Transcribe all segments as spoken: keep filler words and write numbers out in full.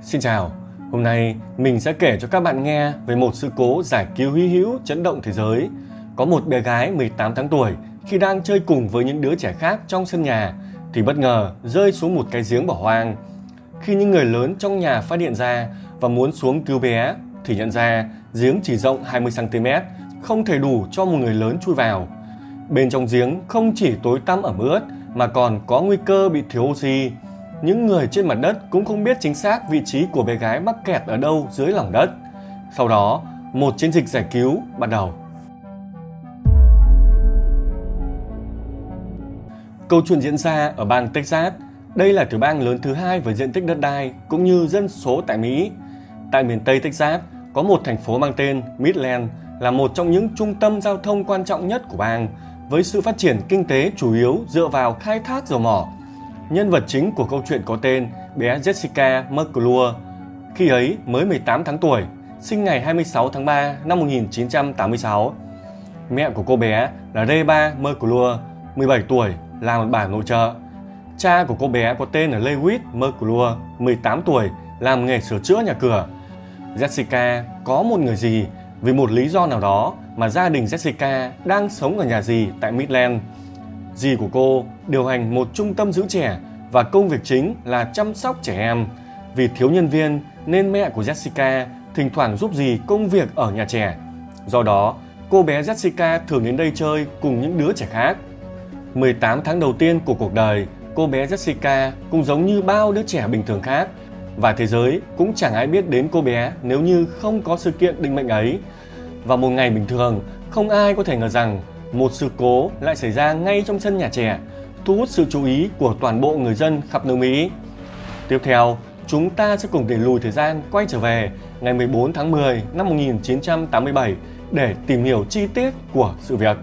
Xin chào, hôm nay mình sẽ kể cho các bạn nghe về một sự cố giải cứu hy hữu chấn động thế giới. Có một bé gái mười tám tháng tuổi khi đang chơi cùng với những đứa trẻ khác trong sân nhà thì bất ngờ rơi xuống một cái giếng bỏ hoang. Khi những người lớn trong nhà phát hiện ra và muốn xuống cứu bé thì nhận ra giếng chỉ rộng hai mươi xăng ti mét, không thể đủ cho một người lớn chui vào. Bên trong giếng không chỉ tối tăm ẩm ướt mà còn có nguy cơ bị thiếu oxy. Những người trên mặt đất cũng không biết chính xác vị trí của bé gái mắc kẹt ở đâu dưới lòng đất. Sau đó, một chiến dịch giải cứu bắt đầu. Câu chuyện diễn ra ở bang Texas. Đây là tiểu bang lớn thứ hai với diện tích đất đai cũng như dân số tại Mỹ. Tại miền Tây Texas có một thành phố mang tên Midland, là một trong những trung tâm giao thông quan trọng nhất của bang, với sự phát triển kinh tế chủ yếu dựa vào khai thác dầu mỏ. Nhân vật chính của câu chuyện có tên bé Jessica McClure. Khi ấy mới mười tám tháng tuổi, sinh ngày hai mươi sáu tháng ba năm một nghìn chín trăm tám mươi sáu. Mẹ của cô bé là Reba McClure, mười bảy tuổi, là một bà nội trợ. Cha của cô bé có tên là Lewis McClure, mười tám tuổi, làm nghề sửa chữa nhà cửa. Jessica có một người dì. Vì một lý do nào đó mà gia đình Jessica đang sống ở nhà dì tại Midland. Dì của cô điều hành một trung tâm giữ trẻ và công việc chính là chăm sóc trẻ em. Vì thiếu nhân viên nên mẹ của Jessica thỉnh thoảng giúp dì công việc ở nhà trẻ. Do đó, cô bé Jessica thường đến đây chơi cùng những đứa trẻ khác. mười tám tháng đầu tiên của cuộc đời, cô bé Jessica cũng giống như bao đứa trẻ bình thường khác. Và thế giới cũng chẳng ai biết đến cô bé nếu như không có sự kiện định mệnh ấy. Và một ngày bình thường, không ai có thể ngờ rằng một sự cố lại xảy ra ngay trong sân nhà trẻ, thu hút sự chú ý của toàn bộ người dân khắp nước Mỹ. Tiếp theo, chúng ta sẽ cùng đẩy lùi thời gian quay trở về ngày mười bốn tháng mười năm một nghìn chín trăm tám mươi bảy để tìm hiểu chi tiết của sự việc.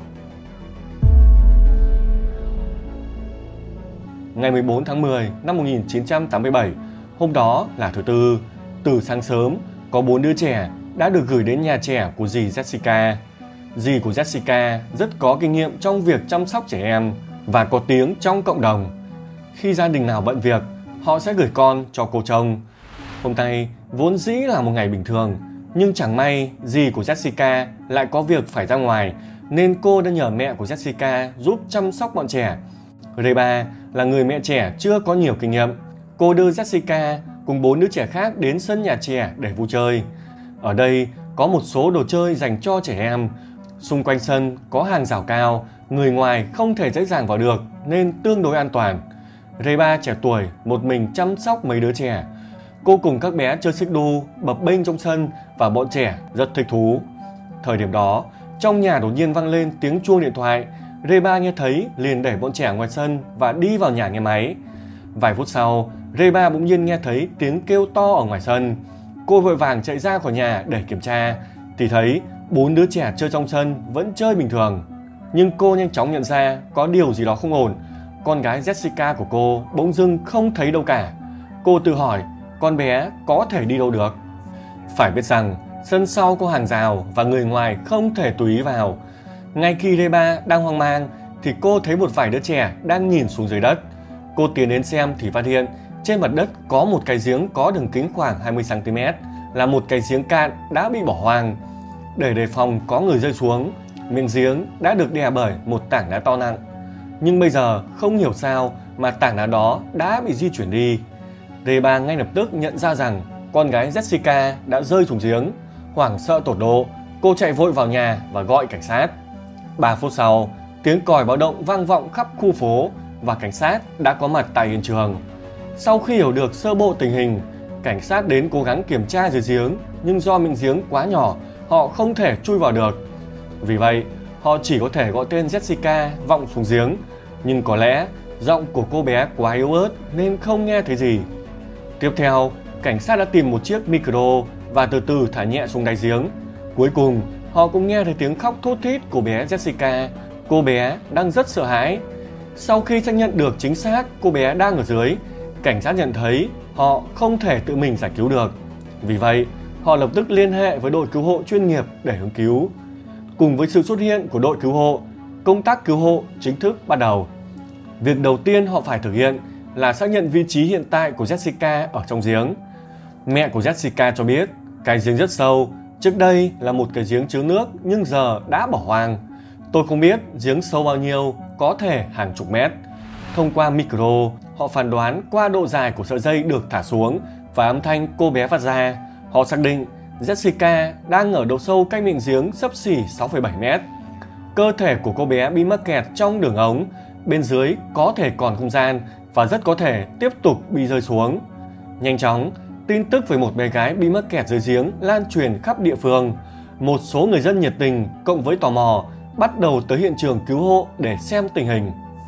Ngày mười bốn tháng mười năm một nghìn chín trăm tám mươi bảy, hôm đó là thứ Tư. Từ sáng sớm, có bốn đứa trẻ đã được gửi đến nhà trẻ của dì Jessica. Dì của Jessica rất có kinh nghiệm trong việc chăm sóc trẻ em và có tiếng trong cộng đồng. Khi gia đình nào bận việc, họ sẽ gửi con cho cô trông. Hôm nay vốn dĩ là một ngày bình thường, nhưng chẳng may dì của Jessica lại có việc phải ra ngoài, nên cô đã nhờ mẹ của Jessica giúp chăm sóc bọn trẻ. Reba là người mẹ trẻ chưa có nhiều kinh nghiệm. Cô đưa Jessica cùng bốn đứa trẻ khác đến sân nhà trẻ để vui chơi. Ở đây có một số đồ chơi dành cho trẻ em. Xung quanh sân có hàng rào cao, người ngoài không thể dễ dàng vào được nên tương đối an toàn. Reba trẻ tuổi một mình chăm sóc mấy đứa trẻ. Cô cùng các bé chơi xích đu, bập bênh trong sân và bọn trẻ rất thích thú. Thời điểm đó, trong nhà đột nhiên vang lên tiếng chuông điện thoại. Reba nghe thấy liền đẩy bọn trẻ ngoài sân và đi vào nhà nghe máy. Vài phút sau, Reba bỗng nhiên nghe thấy tiếng kêu to ở ngoài sân. Cô vội vàng chạy ra khỏi nhà để kiểm tra thì thấy bốn đứa trẻ chơi trong sân vẫn chơi bình thường. Nhưng cô nhanh chóng nhận ra có điều gì đó không ổn. Con gái Jessica của cô bỗng dưng không thấy đâu cả. Cô tự hỏi con bé có thể đi đâu được. Phải biết rằng sân sau có hàng rào và người ngoài không thể tùy ý vào. Ngay khi Reba đang hoang mang thì cô thấy một vài đứa trẻ đang nhìn xuống dưới đất. Cô tiến đến xem thì phát hiện trên mặt đất có một cái giếng có đường kính khoảng hai mươi xăng ti mét, là một cái giếng cạn đã bị bỏ hoang. Để đề phòng có người rơi xuống, miệng giếng đã được đè bởi một tảng đá to nặng. Nhưng bây giờ không hiểu sao mà tảng đá đó đã bị di chuyển đi. Reba ngay lập tức nhận ra rằng con gái Jessica đã rơi xuống giếng. Hoảng sợ tột độ, cô chạy vội vào nhà và gọi cảnh sát. Ba phút sau, tiếng còi báo động vang vọng khắp khu phố và cảnh sát đã có mặt tại hiện trường. Sau khi hiểu được sơ bộ tình hình, cảnh sát đến cố gắng kiểm tra dưới giếng, nhưng do miệng giếng quá nhỏ, họ không thể chui vào được. Vì vậy, họ chỉ có thể gọi tên Jessica vọng xuống giếng, nhưng có lẽ giọng của cô bé quá yếu ớt nên không nghe thấy gì. Tiếp theo, cảnh sát đã tìm một chiếc micro và từ từ thả nhẹ xuống đáy giếng. Cuối cùng, họ cũng nghe thấy tiếng khóc thút thít của bé Jessica. Cô bé đang rất sợ hãi. Sau khi xác nhận được chính xác cô bé đang ở dưới, cảnh sát nhận thấy họ không thể tự mình giải cứu được. Vì vậy, họ lập tức liên hệ với đội cứu hộ chuyên nghiệp để ứng cứu. Cùng với sự xuất hiện của đội cứu hộ, công tác cứu hộ chính thức bắt đầu. Việc đầu tiên họ phải thực hiện là xác nhận vị trí hiện tại của Jessica ở trong giếng. Mẹ của Jessica cho biết cái giếng rất sâu, trước đây là một cái giếng chứa nước nhưng giờ đã bỏ hoang. Tôi không biết giếng sâu bao nhiêu, có thể hàng chục mét. Thông qua micro, họ phán đoán qua độ dài của sợi dây được thả xuống và âm thanh cô bé phát ra. Họ xác định Jessica đang ở độ sâu cách miệng giếng xấp xỉ sáu phẩy bảy mét. Cơ thể của cô bé bị mắc kẹt trong đường ống, bên dưới có thể còn không gian và rất có thể tiếp tục bị rơi xuống. Nhanh chóng, tin tức về một bé gái bị mắc kẹt dưới giếng lan truyền khắp địa phương. Một số người dân nhiệt tình cộng với tò mò bắt đầu tới hiện trường cứu hộ để xem tình hình.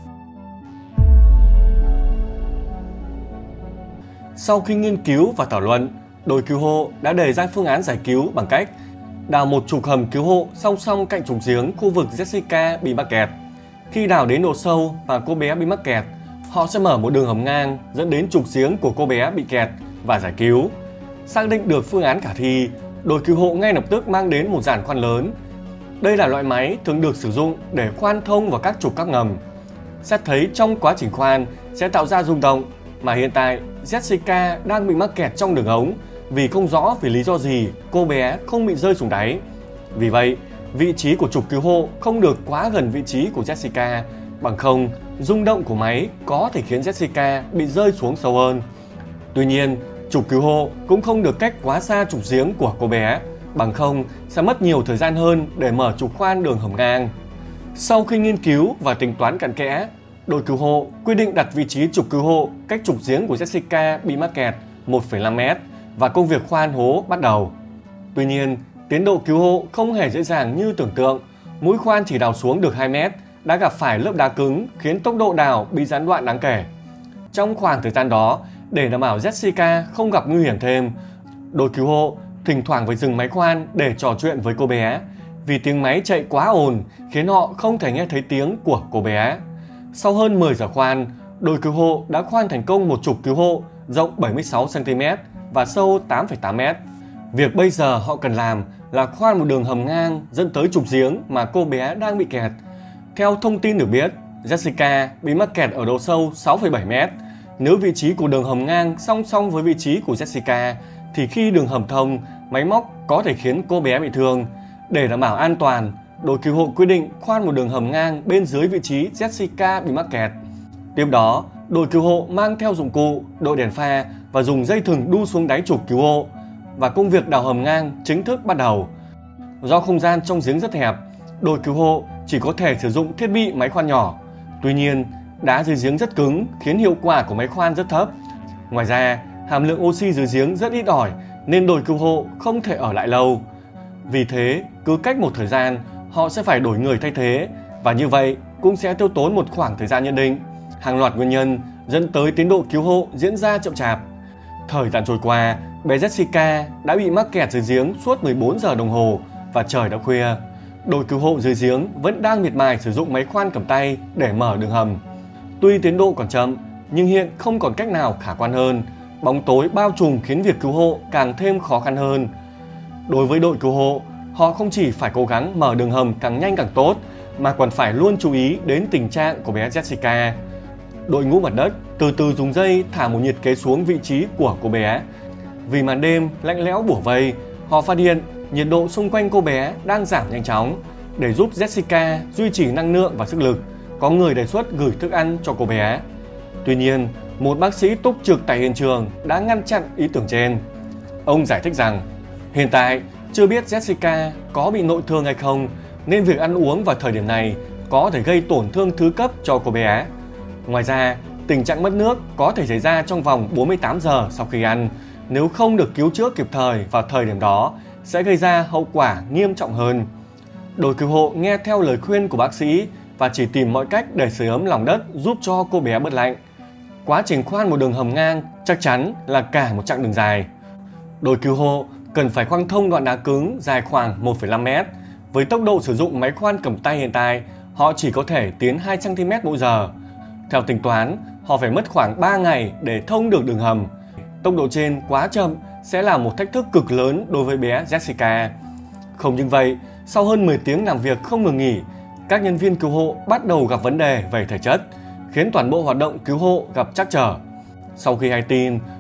Sau khi nghiên cứu và thảo luận, đội cứu hộ đã đề ra phương án giải cứu bằng cách đào một trục hầm cứu hộ song song cạnh trục giếng khu vực Jessica bị mắc kẹt. Khi đào đến độ sâu và cô bé bị mắc kẹt, họ sẽ mở một đường hầm ngang dẫn đến trục giếng của cô bé bị kẹt và giải cứu. Xác định được phương án khả thi, đội cứu hộ ngay lập tức mang đến một giàn khoan lớn. Đây là loại máy thường được sử dụng để khoan thông vào các trục các ngầm. Xét thấy trong quá trình khoan sẽ tạo ra rung động, mà hiện tại Jessica đang bị mắc kẹt trong đường ống vì không rõ vì lý do gì cô bé không bị rơi xuống đáy. Vì vậy, vị trí của trục cứu hộ không được quá gần vị trí của Jessica, bằng không rung động của máy có thể khiến Jessica bị rơi xuống sâu hơn. Tuy nhiên, trục cứu hộ cũng không được cách quá xa trục giếng của cô bé, bằng không sẽ mất nhiều thời gian hơn để mở trục khoan đường hầm ngang. Sau khi nghiên cứu và tính toán cặn kẽ, đội cứu hộ quyết định đặt vị trí trục cứu hộ cách trục giếng của Jessica bị mắc kẹt một phẩy năm mét và công việc khoan hố bắt đầu. Tuy nhiên, tiến độ cứu hộ không hề dễ dàng như tưởng tượng. Mũi khoan chỉ đào xuống được hai mét đã gặp phải lớp đá cứng khiến tốc độ đào bị gián đoạn đáng kể. Trong khoảng thời gian đó, để đảm bảo Jessica không gặp nguy hiểm thêm, đội cứu hộ thỉnh thoảng phải dừng máy khoan để trò chuyện với cô bé, vì tiếng máy chạy quá ồn khiến họ không thể nghe thấy tiếng của cô bé. Sau hơn mười giờ khoan, đội cứu hộ đã khoan thành công một trục cứu hộ rộng bảy mươi sáu xăng ti mét và sâu tám phẩy tám mét. Việc bây giờ họ cần làm là khoan một đường hầm ngang dẫn tới trục giếng mà cô bé đang bị kẹt. Theo thông tin được biết, Jessica bị mắc kẹt ở độ sâu sáu phẩy bảy mét. Nếu vị trí của đường hầm ngang song song với vị trí của Jessica, thì khi đường hầm thông, máy móc có thể khiến cô bé bị thương. Để đảm bảo an toàn, đội cứu hộ quyết định khoan một đường hầm ngang bên dưới vị trí Jessica bị mắc kẹt. Tiếp đó, đội cứu hộ mang theo dụng cụ, đội đèn pha và dùng dây thừng đu xuống đáy trục cứu hộ. Và công việc đào hầm ngang chính thức bắt đầu. Do không gian trong giếng rất hẹp, đội cứu hộ chỉ có thể sử dụng thiết bị máy khoan nhỏ. Tuy nhiên, đá dưới giếng rất cứng khiến hiệu quả của máy khoan rất thấp. Ngoài ra, hàm lượng oxy dưới giếng rất ít ỏi nên đội cứu hộ không thể ở lại lâu. Vì thế, cứ cách một thời gian, họ sẽ phải đổi người thay thế, và như vậy cũng sẽ tiêu tốn một khoảng thời gian nhất định. Hàng loạt nguyên nhân dẫn tới tiến độ cứu hộ diễn ra chậm chạp. Thời gian trôi qua, bé Jessica đã bị mắc kẹt dưới giếng suốt mười bốn giờ đồng hồ và trời đã khuya. Đội cứu hộ dưới giếng vẫn đang miệt mài sử dụng máy khoan cầm tay để mở đường hầm. Tuy tiến độ còn chậm, nhưng hiện không còn cách nào khả quan hơn. Bóng tối bao trùm khiến việc cứu hộ càng thêm khó khăn hơn. Đối với đội cứu hộ, họ không chỉ phải cố gắng mở đường hầm càng nhanh càng tốt, mà còn phải luôn chú ý đến tình trạng của bé Jessica. Đội ngũ mặt đất từ từ dùng dây thả một nhiệt kế xuống vị trí của cô bé. Vì màn đêm lạnh lẽo bủa vây, họ phát hiện nhiệt độ xung quanh cô bé đang giảm nhanh chóng. Để giúp Jessica duy trì năng lượng và sức lực, có người đề xuất gửi thức ăn cho cô bé. Tuy nhiên, một bác sĩ túc trực tại hiện trường đã ngăn chặn ý tưởng trên. Ông giải thích rằng, hiện tại chưa biết Jessica có bị nội thương hay không, nên việc ăn uống vào thời điểm này có thể gây tổn thương thứ cấp cho cô bé. Ngoài ra, tình trạng mất nước có thể xảy ra trong vòng bốn mươi tám giờ sau khi ăn. Nếu không được cứu chữa kịp thời vào thời điểm đó, sẽ gây ra hậu quả nghiêm trọng hơn. Đội cứu hộ nghe theo lời khuyên của bác sĩ và chỉ tìm mọi cách để sưởi ấm lòng đất giúp cho cô bé bớt lạnh. Quá trình khoan một đường hầm ngang chắc chắn là cả một chặng đường dài. Đội cứu hộ cần phải khoan thông đoạn đá cứng dài khoảng một phẩy năm mét. Với tốc độ sử dụng máy khoan cầm tay hiện tại, họ chỉ có thể tiến hai xăng ti mét mỗi giờ. Theo tính toán, họ phải mất khoảng ba ngày để thông được đường hầm. Tốc độ trên quá chậm sẽ là một thách thức cực lớn đối với bé Jessica. Không những vậy, sau hơn mười tiếng làm việc không ngừng nghỉ, các nhân viên cứu hộ bắt đầu gặp vấn đề về thể chất, khiến toàn bộ hoạt động cứu hộ gặp trắc trở. Sau khi hay tin,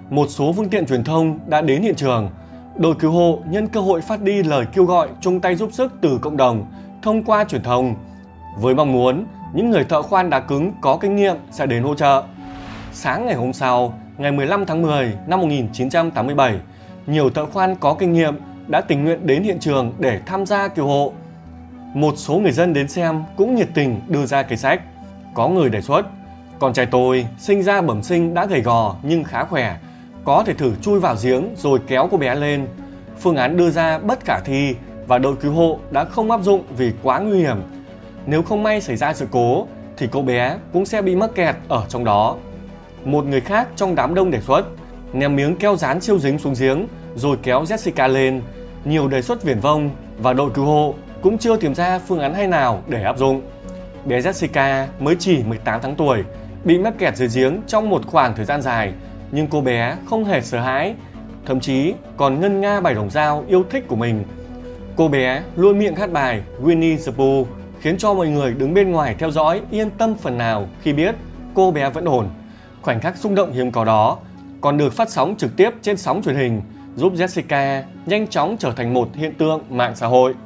một số phương tiện truyền thông đã đến hiện trường. Đội cứu hộ nhân cơ hội phát đi lời kêu gọi chung tay giúp sức từ cộng đồng thông qua truyền thông, với mong muốn những người thợ khoan đá cứng có kinh nghiệm sẽ đến hỗ trợ. Sáng ngày hôm sau, ngày mười lăm tháng mười năm một nghìn chín trăm tám mươi bảy, nhiều thợ khoan có kinh nghiệm đã tình nguyện đến hiện trường để tham gia cứu hộ. Một số người dân đến xem cũng nhiệt tình đưa ra kế sách. Có người đề xuất, con trai tôi sinh ra bẩm sinh đã gầy gò nhưng khá khỏe, có thể thử chui vào giếng rồi kéo cô bé lên. Phương án đưa ra bất khả thi và đội cứu hộ đã không áp dụng vì quá nguy hiểm. Nếu không may xảy ra sự cố thì cô bé cũng sẽ bị mắc kẹt ở trong đó. Một người khác trong đám đông đề xuất ném miếng keo dán siêu dính xuống giếng rồi kéo Jessica lên. Nhiều đề xuất viển vông và đội cứu hộ cũng chưa tìm ra phương án hay nào để áp dụng. Bé Jessica mới chỉ mười tám tháng tuổi, bị mắc kẹt dưới giếng trong một khoảng thời gian dài, nhưng cô bé không hề sợ hãi, thậm chí còn ngân nga bài đồng dao yêu thích của mình. Cô bé luôn miệng hát bài Winnie the Pooh, khiến cho mọi người đứng bên ngoài theo dõi yên tâm phần nào khi biết cô bé vẫn ổn. Khoảnh khắc xúc động hiếm có đó còn được phát sóng trực tiếp trên sóng truyền hình, giúp Jessica nhanh chóng trở thành một hiện tượng mạng xã hội.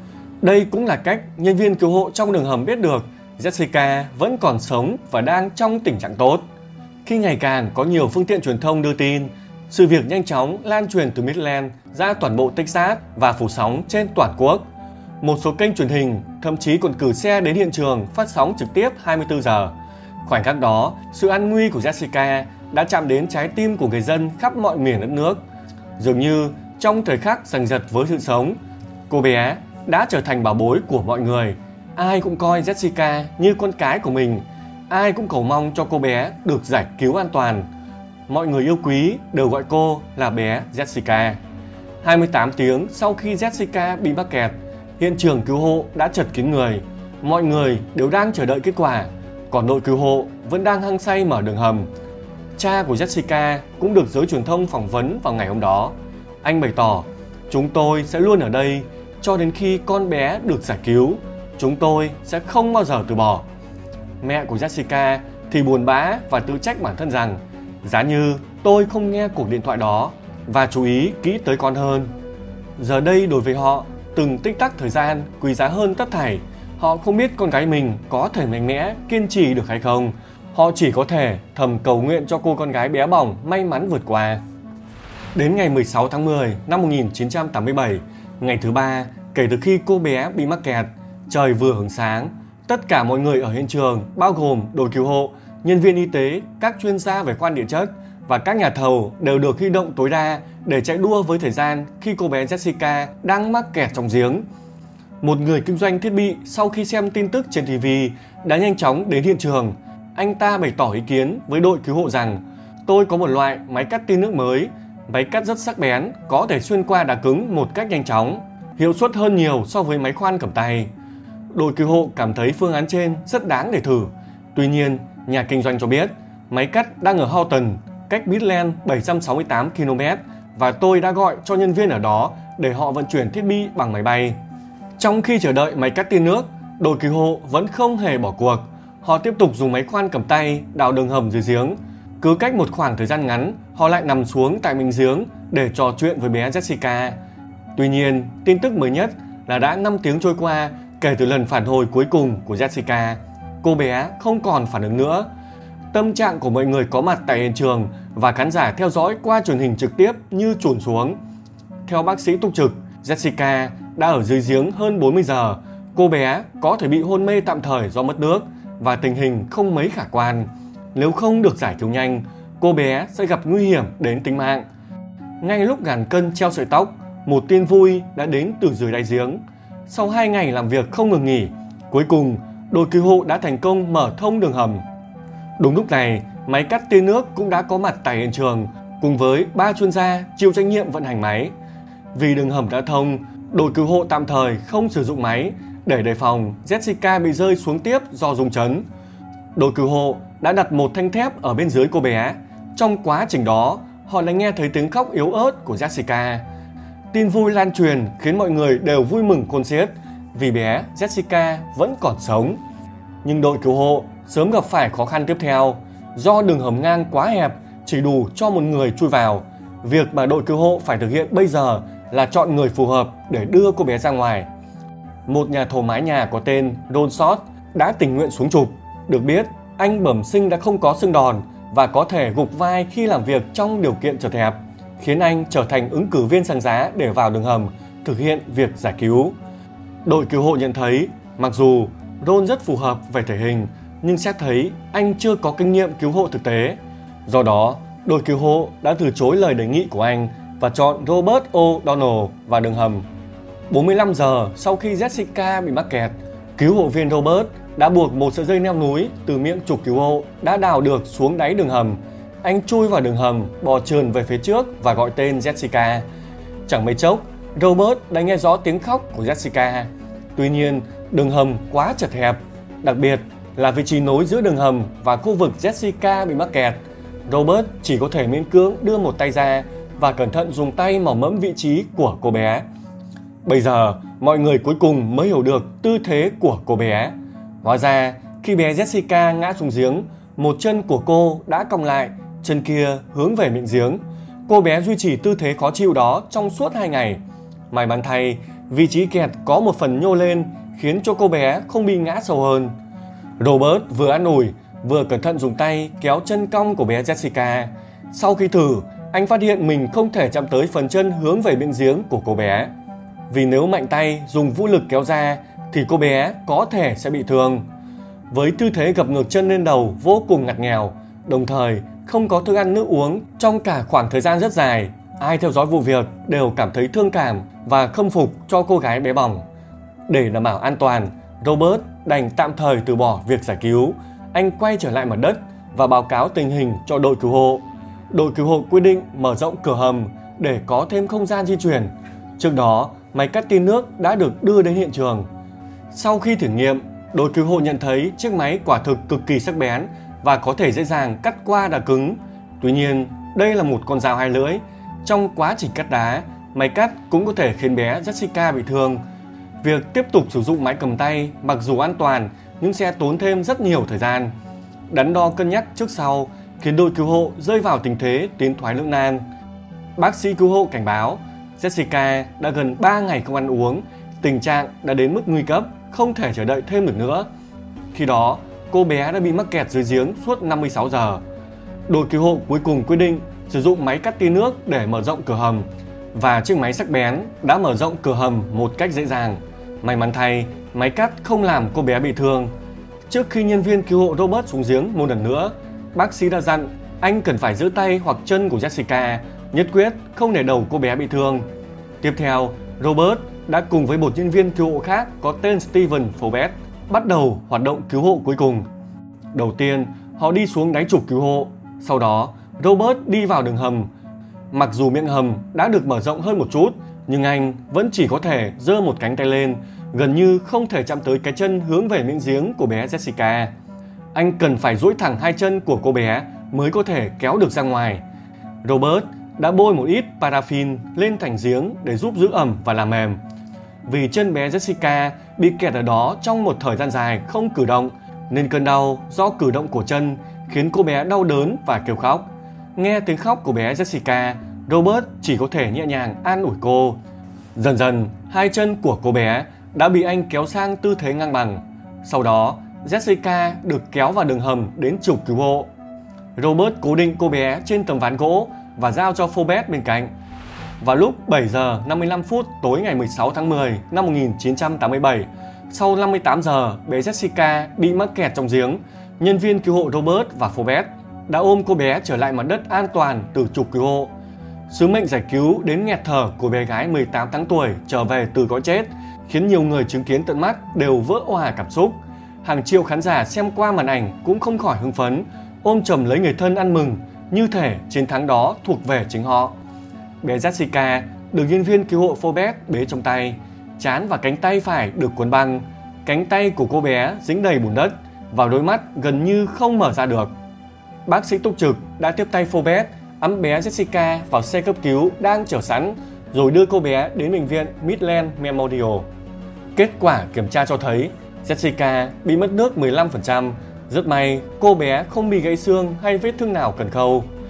Đây cũng là cách nhân viên cứu hộ trong đường hầm biết được Jessica vẫn còn sống và đang trong tình trạng tốt. Khi ngày càng có nhiều phương tiện truyền thông đưa tin, sự việc nhanh chóng lan truyền từ Midland ra toàn bộ Texas và phủ sóng trên toàn quốc. Một số kênh truyền hình thậm chí còn cử xe đến hiện trường phát sóng trực tiếp hai mươi tư giờ. Khoảnh khắc đó, sự an nguy của Jessica đã chạm đến trái tim của người dân khắp mọi miền đất nước. Dường như trong thời khắc giằng giật với sự sống, cô bé đã trở thành bảo bối của mọi người. Ai cũng coi Jessica như con cái của mình. Ai cũng cầu mong cho cô bé được giải cứu an toàn. Mọi người yêu quý đều gọi cô là bé Jessica. hai mươi tám tiếng sau khi Jessica bị mắc kẹt, hiện trường cứu hộ đã chật kín người. Mọi người đều đang chờ đợi kết quả, còn đội cứu hộ vẫn đang hăng say mở đường hầm. Cha của Jessica cũng được giới truyền thông phỏng vấn vào ngày hôm đó. Anh bày tỏ, chúng tôi sẽ luôn ở đây cho đến khi con bé được giải cứu. Chúng tôi sẽ không bao giờ từ bỏ. Mẹ của Jessica thì buồn bã và tự trách bản thân rằng giá như tôi không nghe cuộc điện thoại đó và chú ý kỹ tới con hơn. Giờ đây đối với họ, từng tích tắc thời gian quý giá hơn tất thảy. Họ không biết con gái mình có thể mạnh mẽ, kiên trì được hay không. Họ chỉ có thể thầm cầu nguyện cho cô con gái bé bỏng may mắn vượt qua. Đến ngày mười sáu tháng mười năm một nghìn chín trăm tám mươi bảy, ngày thứ ba kể từ khi cô bé bị mắc kẹt, trời vừa hửng sáng. Tất cả mọi người ở hiện trường, bao gồm đội cứu hộ, nhân viên y tế, các chuyên gia về khoan địa chất và các nhà thầu đều được huy động tối đa để chạy đua với thời gian khi cô bé Jessica đang mắc kẹt trong giếng. Một người kinh doanh thiết bị sau khi xem tin tức trên ti vi đã nhanh chóng đến hiện trường. Anh ta bày tỏ ý kiến với đội cứu hộ rằng tôi có một loại máy cắt tia nước mới. Máy cắt rất sắc bén, có thể xuyên qua đá cứng một cách nhanh chóng, hiệu suất hơn nhiều so với máy khoan cầm tay. Đội cứu hộ cảm thấy phương án trên rất đáng để thử. Tuy nhiên, nhà kinh doanh cho biết máy cắt đang ở Houghton, cách Midland bảy trăm sáu mươi tám ki lô mét và tôi đã gọi cho nhân viên ở đó để họ vận chuyển thiết bị bằng máy bay. Trong khi chờ đợi máy cắt tia nước, đội cứu hộ vẫn không hề bỏ cuộc. Họ tiếp tục dùng máy khoan cầm tay đào đường hầm dưới giếng. Cứ cách một khoảng thời gian ngắn, họ lại nằm xuống tại miệng giếng để trò chuyện với bé Jessica. Tuy nhiên, tin tức mới nhất là đã năm tiếng trôi qua kể từ lần phản hồi cuối cùng của Jessica. Cô bé không còn phản ứng nữa. Tâm trạng của mọi người có mặt tại hiện trường và khán giả theo dõi qua truyền hình trực tiếp như chùn xuống. Theo bác sĩ túc trực, Jessica đã ở dưới giếng hơn bốn mươi giờ. Cô bé có thể bị hôn mê tạm thời do mất nước và tình hình không mấy khả quan. Nếu không được giải cứu nhanh, cô bé sẽ gặp nguy hiểm đến tính mạng. Ngay lúc ngàn cân treo sợi tóc, một tin vui đã đến từ dưới đáy giếng. Sau hai ngày làm việc không ngừng nghỉ, cuối cùng đội cứu hộ đã thành công mở thông đường hầm. Đúng lúc này, máy cắt tia nước cũng đã có mặt tại hiện trường cùng với ba chuyên gia chịu trách nhiệm vận hành máy. Vì đường hầm đã thông, đội cứu hộ tạm thời không sử dụng máy để đề phòng Jessica bị rơi xuống tiếp do rung chấn. Đội cứu hộ đã đặt một thanh thép ở bên dưới cô bé. Trong quá trình đó, họ lại nghe thấy tiếng khóc yếu ớt của Jessica. Tin vui lan truyền khiến mọi người đều vui mừng khôn xiết vì bé Jessica vẫn còn sống. Nhưng đội cứu hộ sớm gặp phải khó khăn tiếp theo. Do đường hầm ngang quá hẹp chỉ đủ cho một người chui vào. Việc mà đội cứu hộ phải thực hiện bây giờ là chọn người phù hợp để đưa cô bé ra ngoài. Một nhà thầu mái nhà có tên Ron Stott đã tình nguyện xuống chụp. Được biết, anh bẩm sinh đã không có xương đòn và có thể gục vai khi làm việc trong điều kiện chật hẹp, khiến anh trở thành ứng cử viên sáng giá để vào đường hầm thực hiện việc giải cứu. Đội cứu hộ nhận thấy, mặc dù Ron rất phù hợp về thể hình, nhưng xét thấy anh chưa có kinh nghiệm cứu hộ thực tế. Do đó, đội cứu hộ đã từ chối lời đề nghị của anh và chọn Robert O'Donnell vào đường hầm. bốn mươi lăm giờ sau khi Jessica bị mắc kẹt, cứu hộ viên Robert đã buộc một sợi dây leo núi từ miệng trục cứu hộ đã đào được xuống đáy đường hầm. Anh chui vào đường hầm, bò trườn về phía trước và gọi tên Jessica. Chẳng mấy chốc, Robert đã nghe rõ tiếng khóc của Jessica. Tuy nhiên, đường hầm quá chật hẹp, đặc biệt là vị trí nối giữa đường hầm và khu vực Jessica bị mắc kẹt. Robert chỉ có thể miễn cưỡng đưa một tay ra và cẩn thận dùng tay mò mẫm vị trí của cô bé. Bây giờ, mọi người cuối cùng mới hiểu được tư thế của cô bé. Hóa ra, khi bé Jessica ngã xuống giếng, một chân của cô đã cong lại, chân kia hướng về miệng giếng. Cô bé duy trì tư thế khó chịu đó trong suốt hai ngày. May mắn thay, vị trí kẹt có một phần nhô lên khiến cho cô bé không bị ngã sâu hơn. Robert vừa an ủi, vừa cẩn thận dùng tay kéo chân cong của bé Jessica. Sau khi thử, anh phát hiện mình không thể chạm tới phần chân hướng về miệng giếng của cô bé. Vì nếu mạnh tay dùng vũ lực kéo ra thì cô bé có thể sẽ bị thương. Với tư thế gập ngược chân lên đầu vô cùng ngặt nghèo, đồng thời không có thức ăn nước uống trong cả khoảng thời gian rất dài, ai theo dõi vụ việc đều cảm thấy thương cảm và khâm phục cho cô gái bé bỏng. Để đảm bảo an toàn, Robert đành tạm thời từ bỏ việc giải cứu. Anh quay trở lại mặt đất và báo cáo tình hình cho đội cứu hộ. Đội cứu hộ quyết định mở rộng cửa hầm để có thêm không gian di chuyển. Trước đó, máy cắt tia nước đã được đưa đến hiện trường. Sau khi thử nghiệm, đội cứu hộ nhận thấy chiếc máy quả thực cực kỳ sắc bén và có thể dễ dàng cắt qua đá cứng. Tuy nhiên, đây là một con dao hai lưỡi. Trong quá trình cắt đá, máy cắt cũng có thể khiến bé Jessica bị thương. Việc tiếp tục sử dụng máy cầm tay mặc dù an toàn nhưng sẽ tốn thêm rất nhiều thời gian. Đắn đo cân nhắc trước sau khiến đội cứu hộ rơi vào tình thế tiến thoái lưỡng nan. Bác sĩ cứu hộ cảnh báo Jessica đã gần ba ngày không ăn uống, tình trạng đã đến mức nguy cấp, không thể chờ đợi thêm được nữa. Khi đó, cô bé đã bị mắc kẹt dưới giếng suốt năm mươi sáu giờ. Đội cứu hộ cuối cùng quyết định sử dụng máy cắt tia nước để mở rộng cửa hầm, và chiếc máy sắc bén đã mở rộng cửa hầm một cách dễ dàng. May mắn thay, máy cắt không làm cô bé bị thương. Trước khi nhân viên cứu hộ Robert xuống giếng một lần nữa, bác sĩ đã dặn anh cần phải giữ tay hoặc chân của Jessica, nhất quyết không để đầu cô bé bị thương. Tiếp theo, Robert đã cùng với một nhân viên cứu hộ khác có tên Steven Forbes bắt đầu hoạt động cứu hộ cuối cùng. Đầu tiên, họ đi xuống đáy trục cứu hộ. Sau đó, Robert đi vào đường hầm. Mặc dù miệng hầm đã được mở rộng hơn một chút, nhưng anh vẫn chỉ có thể giơ một cánh tay lên, gần như không thể chạm tới cái chân hướng về miệng giếng của bé Jessica. Anh cần phải duỗi thẳng hai chân của cô bé mới có thể kéo được ra ngoài. Robert đã bôi một ít paraffin lên thành giếng để giúp giữ ẩm và làm mềm. Vì chân bé Jessica bị kẹt ở đó trong một thời gian dài không cử động, nên cơn đau do cử động của chân khiến cô bé đau đớn và kêu khóc. Nghe tiếng khóc của bé Jessica, Robert chỉ có thể nhẹ nhàng an ủi cô. Dần dần, hai chân của cô bé đã bị anh kéo sang tư thế ngang bằng. Sau đó, Jessica được kéo vào đường hầm đến trục cứu hộ. Robert cố định cô bé trên tấm ván gỗ và giao cho Forbes bên cạnh. Vào lúc bảy giờ năm mươi lăm phút tối ngày mười sáu tháng mười năm một nghìn chín trăm tám mươi bảy, sau năm mươi tám giờ bé Jessica bị mắc kẹt trong giếng, nhân viên cứu hộ Robert và Forbes đã ôm cô bé trở lại mặt đất an toàn từ trục cứu hộ. Sứ mệnh giải cứu đến nghẹt thở của bé gái mười tám tháng tuổi trở về từ cõi chết khiến nhiều người chứng kiến tận mắt đều vỡ òa cảm xúc. Hàng triệu khán giả xem qua màn ảnh cũng không khỏi hưng phấn, ôm chầm lấy người thân ăn mừng, như thể chiến thắng đó thuộc về chính họ. Bé Jessica được nhân viên cứu hộ Forbes bế trong tay, trán và cánh tay phải được cuốn băng. Cánh tay của cô bé dính đầy bùn đất và đôi mắt gần như không mở ra được. Bác sĩ túc trực đã tiếp tay Forbes ẵm bé Jessica vào xe cấp cứu đang chở sẵn, rồi đưa cô bé đến bệnh viện Midland Memorial. Kết quả kiểm tra cho thấy Jessica bị mất nước mười lăm phần trăm. Rất may cô bé không bị gãy xương hay vết thương nào cần khâu.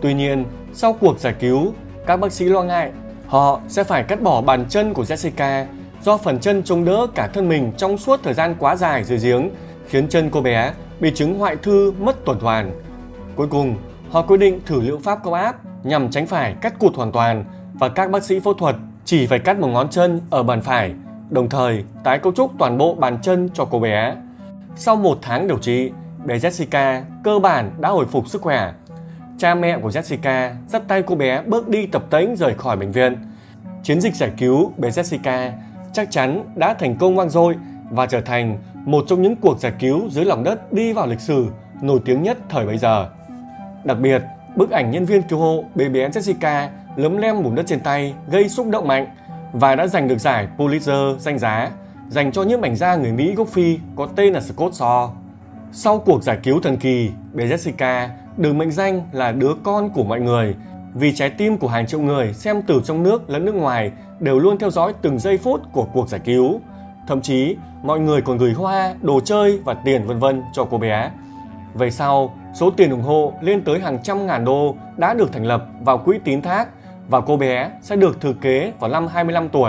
Tuy nhiên, sau cuộc giải cứu, các bác sĩ lo ngại họ sẽ phải cắt bỏ bàn chân của Jessica do phần chân chống đỡ cả thân mình trong suốt thời gian quá dài dưới giếng, khiến chân cô bé bị chứng hoại thư mất tuần hoàn. Cuối cùng, họ quyết định thử liệu pháp cao áp nhằm tránh phải cắt cụt hoàn toàn, và các bác sĩ phẫu thuật chỉ phải cắt một ngón chân ở bàn phải, đồng thời tái cấu trúc toàn bộ bàn chân cho cô bé. Sau một tháng điều trị, bé Jessica cơ bản đã hồi phục sức khỏe. Cha mẹ của Jessica dắt tay cô bé bước đi tập tễnh rời khỏi bệnh viện. Chiến dịch giải cứu bé Jessica chắc chắn đã thành công vang dội và trở thành một trong những cuộc giải cứu dưới lòng đất đi vào lịch sử nổi tiếng nhất thời bấy giờ. Đặc biệt, bức ảnh nhân viên cứu hộ bế bé Jessica lấm lem bùn đất trên tay gây xúc động mạnh và đã giành được giải Pulitzer danh giá dành cho nhiếp ảnh gia người Mỹ gốc Phi có tên là Scott Shaw. Sau cuộc giải cứu thần kỳ, bé Jessica được mệnh danh là đứa con của mọi người vì trái tim của hàng triệu người xem từ trong nước lẫn nước ngoài đều luôn theo dõi từng giây phút của cuộc giải cứu. Thậm chí, mọi người còn gửi hoa, đồ chơi và tiền vân vân cho cô bé. Về sau, số tiền ủng hộ lên tới hàng trăm ngàn đô đã được thành lập vào quỹ tín thác và cô bé sẽ được thừa kế vào năm hai mươi lăm tuổi.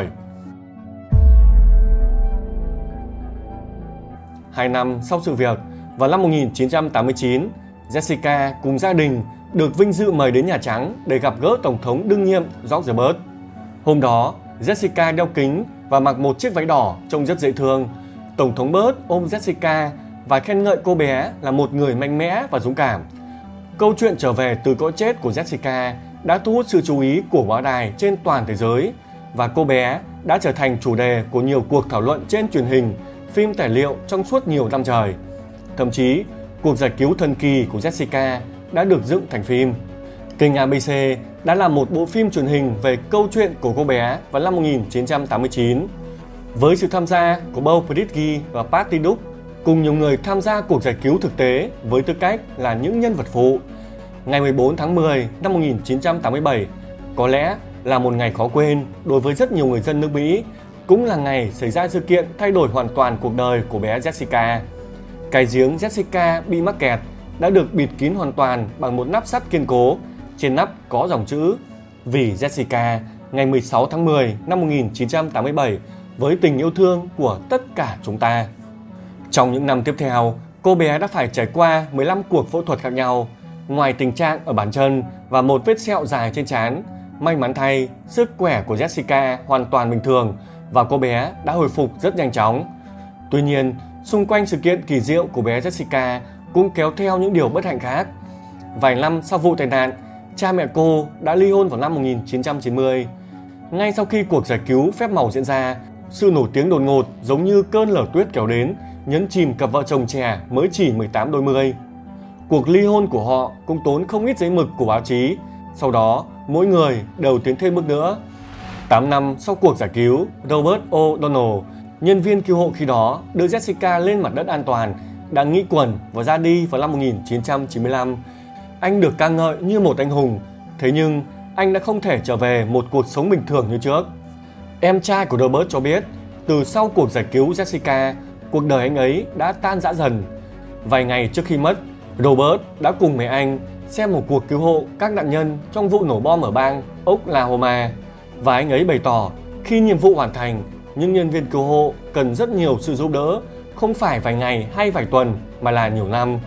Hai năm sau sự việc, vào năm một nghìn chín trăm tám mươi chín, Jessica cùng gia đình được vinh dự mời đến Nhà Trắng để gặp gỡ Tổng thống đương nhiệm George Bush. Hôm đó, Jessica đeo kính và mặc một chiếc váy đỏ trông rất dễ thương. Tổng thống Bush ôm Jessica và khen ngợi cô bé là một người mạnh mẽ và dũng cảm. Câu chuyện trở về từ cõi chết của Jessica đã thu hút sự chú ý của báo đài trên toàn thế giới và cô bé đã trở thành chủ đề của nhiều cuộc thảo luận trên truyền hình, phim tài liệu trong suốt nhiều năm trời. Thậm chí, cuộc giải cứu thần kỳ của Jessica đã được dựng thành phim. Kênh a bê xê đã làm một bộ phim truyền hình về câu chuyện của cô bé vào năm một nghìn chín trăm tám mươi chín. Với sự tham gia của Bo Bridges và Patty Duke, cùng nhiều người tham gia cuộc giải cứu thực tế với tư cách là những nhân vật phụ. Ngày mười bốn tháng mười năm một nghìn chín trăm tám mươi bảy có lẽ là một ngày khó quên đối với rất nhiều người dân nước Mỹ, cũng là ngày xảy ra sự kiện thay đổi hoàn toàn cuộc đời của bé Jessica. Cái giếng Jessica bị mắc kẹt đã được bịt kín hoàn toàn bằng một nắp sắt kiên cố. Trên nắp có dòng chữ "Vì Jessica, ngày mười sáu tháng mười năm một nghìn chín trăm tám mươi bảy, với tình yêu thương của tất cả chúng ta." Trong những năm tiếp theo, cô bé đã phải trải qua mười lăm cuộc phẫu thuật khác nhau. Ngoài tình trạng ở bàn chân và một vết sẹo dài trên trán, may mắn thay, sức khỏe của Jessica hoàn toàn bình thường và cô bé đã hồi phục rất nhanh chóng. Tuy nhiên, xung quanh sự kiện kỳ diệu của bé Jessica cũng kéo theo những điều bất hạnh khác. Vài năm sau vụ tai nạn, cha mẹ cô đã ly hôn vào năm một nghìn chín trăm chín mươi. Ngay sau khi cuộc giải cứu phép màu diễn ra, sự nổi tiếng đột ngột giống như cơn lở tuyết kéo đến, nhấn chìm cặp vợ chồng trẻ mới chỉ mười tám đôi mươi. Cuộc ly hôn của họ cũng tốn không ít giấy mực của báo chí. Sau đó, mỗi người đều tiến thêm bước nữa. tám năm sau cuộc giải cứu, Robert O'Donnell, nhân viên cứu hộ khi đó, đưa Jessica lên mặt đất an toàn, đã nghĩ quẩn và ra đi vào năm một nghìn chín trăm chín mươi lăm. Anh được ca ngợi như một anh hùng, thế nhưng anh đã không thể trở về một cuộc sống bình thường như trước. Em trai của Robert cho biết, từ sau cuộc giải cứu Jessica, cuộc đời anh ấy đã tan rã dần. Vài ngày trước khi mất, Robert đã cùng mẹ anh xem một cuộc cứu hộ các nạn nhân trong vụ nổ bom ở bang Oklahoma. Và anh ấy bày tỏ khi nhiệm vụ hoàn thành, những nhân viên cứu hộ cần rất nhiều sự giúp đỡ, không phải vài ngày hay vài tuần mà là nhiều năm.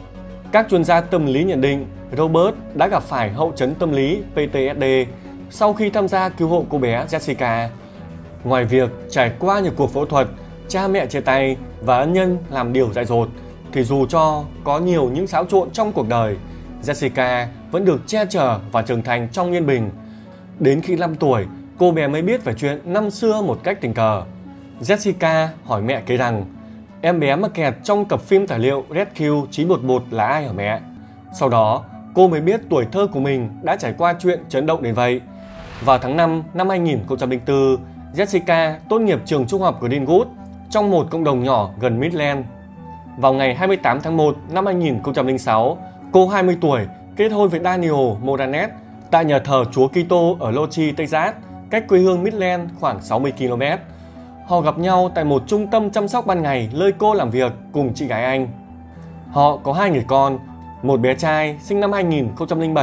Các chuyên gia tâm lý nhận định Robert đã gặp phải hậu chấn tâm lý pê tê ét đê sau khi tham gia cứu hộ cô bé Jessica. Ngoài việc trải qua nhiều cuộc phẫu thuật, cha mẹ chia tay và ân nhân làm điều dại dột, thì dù cho có nhiều những xáo trộn trong cuộc đời, Jessica vẫn được che chở và trưởng thành trong yên bình. Đến khi năm tuổi, cô bé mới biết về chuyện năm xưa một cách tình cờ. Jessica hỏi mẹ kể rằng, em bé mắc kẹt trong cặp phim tài liệu Rescue chín một một là ai hả mẹ? Sau đó, cô mới biết tuổi thơ của mình đã trải qua chuyện chấn động đến vậy. Vào tháng năm năm hai nghìn không trăm lẻ bốn, Jessica tốt nghiệp trường trung học Greenwood trong một cộng đồng nhỏ gần Midland. Vào ngày hai mươi tám tháng một năm hai nghìn không trăm lẻ sáu, cô hai mươi tuổi kết hôn với Daniel Moranet tại nhà thờ Chúa Kitô ở Lochi, Texas, cách quê hương Midland khoảng sáu mươi ki lô mét. Họ gặp nhau tại một trung tâm chăm sóc ban ngày nơi cô làm việc cùng chị gái anh. Họ có hai người con, một bé trai sinh năm hai nghìn không trăm lẻ bảy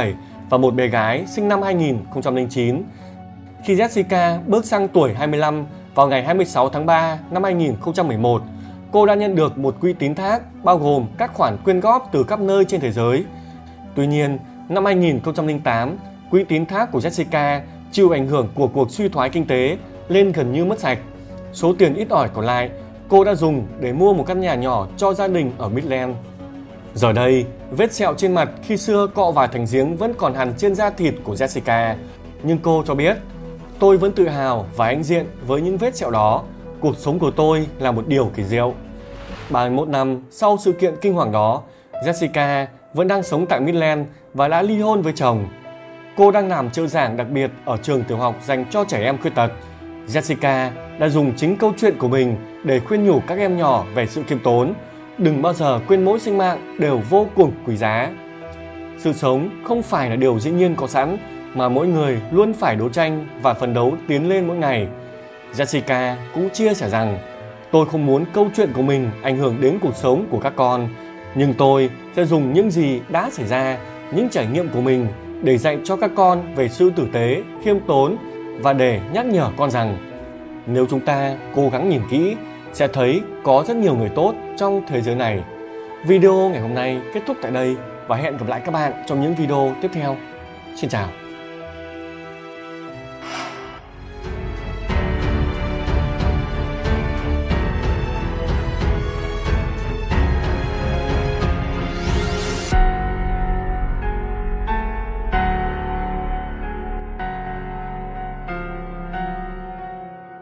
và một bé gái sinh năm hai nghìn không trăm lẻ chín. Khi Jessica bước sang tuổi hai mươi lăm vào ngày hai mươi sáu tháng ba năm hai nghìn không trăm mười một, cô đã nhận được một quỹ tín thác bao gồm các khoản quyên góp từ khắp nơi trên thế giới. Tuy nhiên, năm hai nghìn không trăm lẻ tám, quỹ tín thác của Jessica chịu ảnh hưởng của cuộc suy thoái kinh tế nên gần như mất sạch. Số tiền ít ỏi còn lại, cô đã dùng để mua một căn nhà nhỏ cho gia đình ở Midland. Giờ đây, vết sẹo trên mặt khi xưa cọ vào thành giếng vẫn còn hằn trên da thịt của Jessica. Nhưng cô cho biết, tôi vẫn tự hào và hãnh diện với những vết sẹo đó. Cuộc sống của tôi là một điều kỳ diệu. ba mươi mốt năm sau sự kiện kinh hoàng đó, Jessica vẫn đang sống tại Midland và đã ly hôn với chồng. Cô đang làm trợ giảng đặc biệt ở trường tiểu học dành cho trẻ em khuyết tật. Jessica đã dùng chính câu chuyện của mình để khuyên nhủ các em nhỏ về sự khiêm tốn. Đừng bao giờ quên mỗi sinh mạng đều vô cùng quý giá. Sự sống không phải là điều dĩ nhiên có sẵn, mà mỗi người luôn phải đấu tranh và phấn đấu tiến lên mỗi ngày. Jessica cũng chia sẻ rằng, tôi không muốn câu chuyện của mình ảnh hưởng đến cuộc sống của các con, nhưng tôi sẽ dùng những gì đã xảy ra, những trải nghiệm của mình để dạy cho các con về sự tử tế, khiêm tốn và để nhắc nhở con rằng nếu chúng ta cố gắng nhìn kỹ sẽ thấy có rất nhiều người tốt trong thế giới này. Video ngày hôm nay kết thúc tại đây và hẹn gặp lại các bạn trong những video tiếp theo. Xin chào.